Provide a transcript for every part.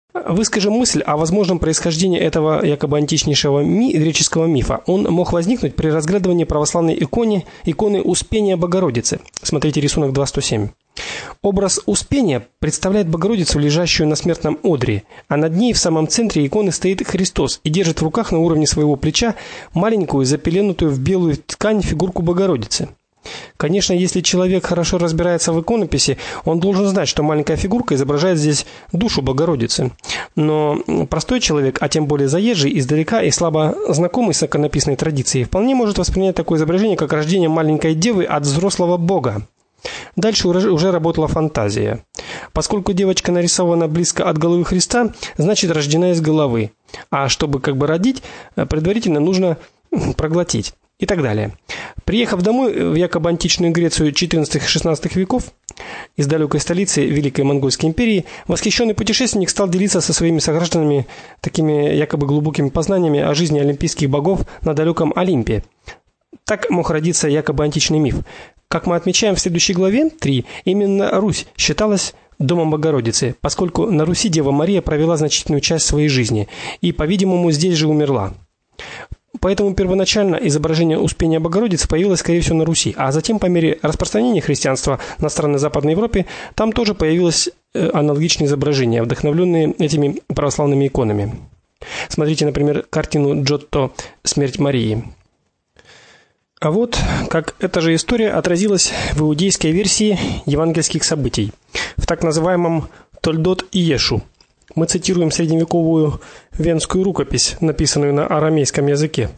Выскажем мысль о возможном происхождении этого якобы античнейшего греческого мифа. Он мог возникнуть при разглядывании православной иконы Успения Богородицы. Смотрите рисунок 2.107. Образ Успения представляет Богородицу, лежащую на смертном одре, а над ней в самом центре иконы стоит Христос и держит в руках на уровне своего плеча маленькую, запеленутую в белую ткань фигурку Богородицы. Конечно, если человек хорошо разбирается в иконописи, он должен знать, что маленькая фигурка изображает здесь душу Богородицы. Но простой человек, а тем более заезжий издалека и слабо знакомый с иконописной традицией, вполне может воспринять такое изображение как рождение маленькой девы от взрослого Бога. Дальше уже работала фантазия. Поскольку девочка нарисована близко от головы Христа, значит рождена из головы. А чтобы родить, предварительно нужно проглотить. И так далее. Приехав домой в якобы античную Грецию XIV-XVI веков, из далекой столицы Великой Монгольской империи, восхищенный путешественник стал делиться со своими согражданами такими якобы глубокими познаниями о жизни олимпийских богов на далеком Олимпе. Так мог родиться якобы античный миф. Как мы отмечаем в следующей главе 3, именно Русь считалась домом Богородицы, поскольку на Руси Дева Мария провела значительную часть своей жизни и, по-видимому, здесь же умерла. Поэтому первоначально изображение Успения Богородицы появилось, скорее всего, на Руси, а затем по мере распространения христианства на страны Западной Европы там тоже появилось аналогичное изображение, вдохновленные этими православными иконами. Смотрите, например, картину Джотто «Смерть Марии». А вот как эта же история отразилась в иудейской версии евангельских событий, в так называемом Толдот Иешу. Мы цитируем средневековую венскую рукопись, написанную на арамейском языке.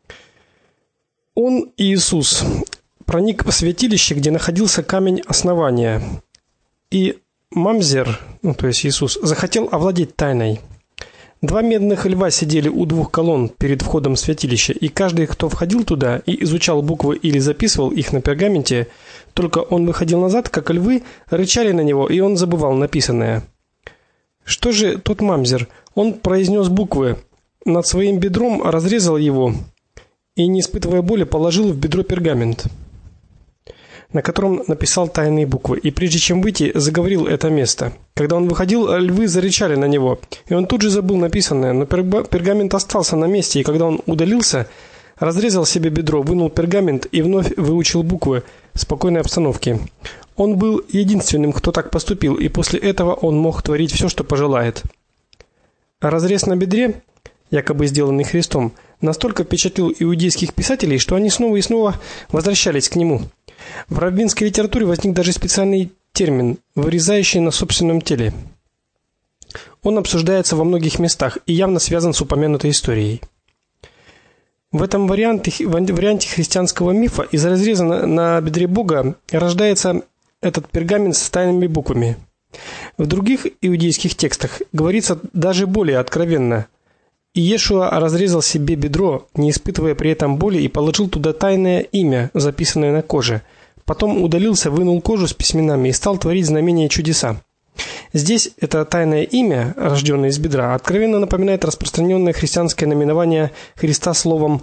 Он, Иисус, проник в святилище, где находился камень основания, и Мамзер, то есть Иисус, захотел овладеть тайной. 2 медных льва сидели у 2 колонн перед входом в святилище, и каждый, кто входил туда и изучал буквы или записывал их на пергаменте, только он выходил назад, как львы рычали на него, и он забывал написанное. Что же тот Мамзер? Он произнес буквы, над своим бедром разрезал его и, не испытывая боли, положил в бедро пергамент, на котором написал тайные буквы, и прежде чем выйти, заговорил это место. Когда он выходил, львы зарычали на него, и он тут же забыл написанное, но пергамент остался на месте, и когда он удалился, разрезал себе бедро, вынул пергамент и вновь выучил буквы в спокойной обстановке. Он был единственным, кто так поступил, и после этого он мог творить все, что пожелает. Разрез на бедре, якобы сделанный Христом, настолько впечатлил иудейских писателей, что они снова и снова возвращались к нему. В раввинской литературе возник даже специальный термин «вырезающий на собственном теле». Он обсуждается во многих местах и явно связан с упомянутой историей. В этом варианте христианского мифа из разреза на бедре Бога рождается этот пергамент с тайными буквами. В других иудейских текстах говорится даже более откровенно. Иешуа разрезал себе бедро, не испытывая при этом боли, и положил туда тайное имя, записанное на коже. Потом удалился, вынул кожу с письменами и стал творить знамения и чудеса. Здесь это тайное имя, рожденное из бедра, откровенно напоминает распространенное христианское наименование Христа словом.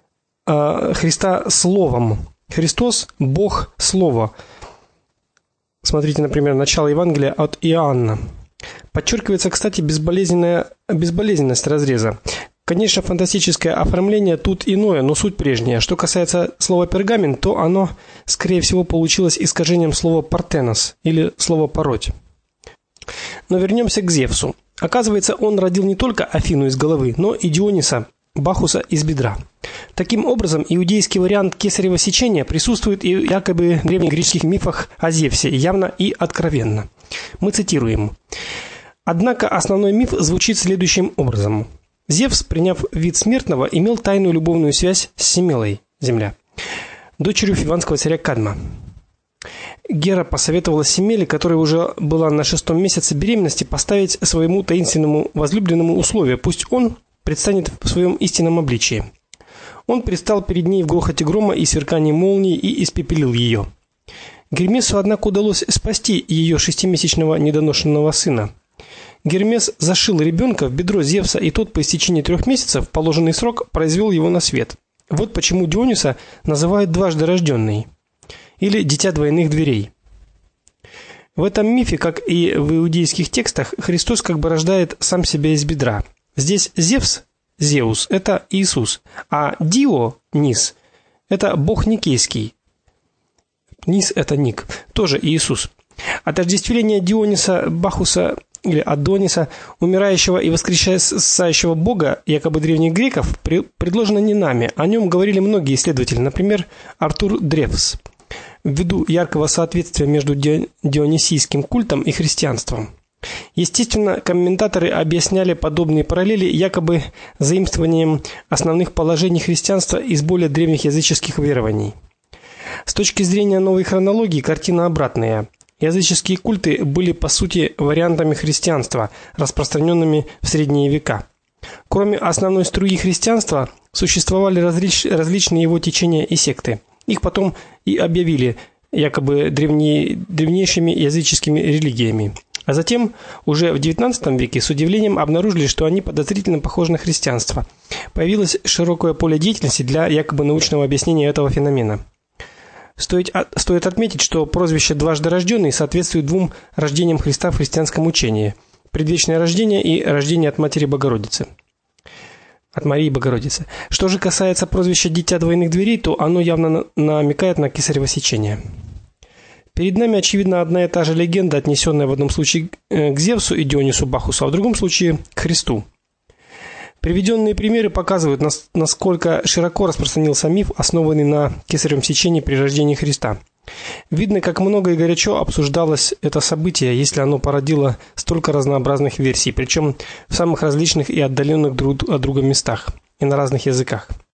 Христос – Бог Слово. Смотрите, например, начало Евангелия от Иоанна. Подчеркивается, кстати, безболезненность разреза. Конечно, фантастическое оформление тут иное, но суть прежняя. Что касается слова пергамент, то оно, скорее всего, получилось искажением слова партенос или слова пороть. Но вернемся к Зевсу. Оказывается, он родил не только Афину из головы, но и Диониса, Бахуса из бедра. Таким образом, иудейский вариант кесарево сечения присутствует и в якобы древнегреческих мифах о Зевсе, явно и откровенно. Мы цитируем. Однако основной миф звучит следующим образом. Зевс, приняв вид смертного, имел тайную любовную связь с Семелой, Земля, дочерью фиванского царя Кадма. Гера посоветовала Семеле, которая уже была на 6-м месяце беременности, поставить своему таинственному возлюбленному условие: пусть он предстанет в своем истинном обличии. Он предстал перед ней в грохоте грома и сверкании молнии и испепелил ее. Гермесу, однако, удалось спасти ее 6-месячного недоношенного сына. Гермес зашил ребенка в бедро Зевса, и тот по истечении 3 месяцев в положенный срок произвел его на свет. Вот почему Диониса называют дважды рожденный или дитя двойных дверей. В этом мифе, как и в иудейских текстах, Христос как бы рождает сам себя из бедра. Здесь Зевс, Зеус – это Иисус, а Дио, Нис – это бог никейский. Нис – это Ник, тоже Иисус. Отождествление Диониса, Бахуса или Адониса, умирающего и воскресающего бога, якобы древних греков, предложено не нами. О нем говорили многие исследователи, например, Артур Древс, ввиду яркого соответствия между дионисийским культом и христианством. Естественно, комментаторы объясняли подобные параллели якобы заимствованием основных положений христианства из более древних языческих верований. С точки зрения новой хронологии картина обратная. Языческие культы были по сути вариантами христианства, распространенными в средние века. Кроме основной струи христианства, существовали различные его течения и секты. Их потом и объявили якобы древнейшими языческими религиями. А затем, уже в XIX веке, с удивлением обнаружили, что они подозрительно похожи на христианство. Появилось широкое поле деятельности для якобы научного объяснения этого феномена. Стоит отметить, что прозвище «дважды рожденный» соответствует двум рождениям Христа в христианском учении – предвечное рождение и рождение от Матери Богородицы. От Марии Богородицы. Что же касается прозвища «Дитя двойных дверей», то оно явно намекает на кесарево сечение. Перед нами, очевидно, одна и та же легенда, отнесенная в одном случае к Зевсу и Дионису Бахусу, а в другом случае к Христу. Приведенные примеры показывают, насколько широко распространился миф, основанный на кесаревом сечении при рождении Христа. Видно, как много и горячо обсуждалось это событие, если оно породило столько разнообразных версий, причем в самых различных и отдаленных друг от друга местах и на разных языках.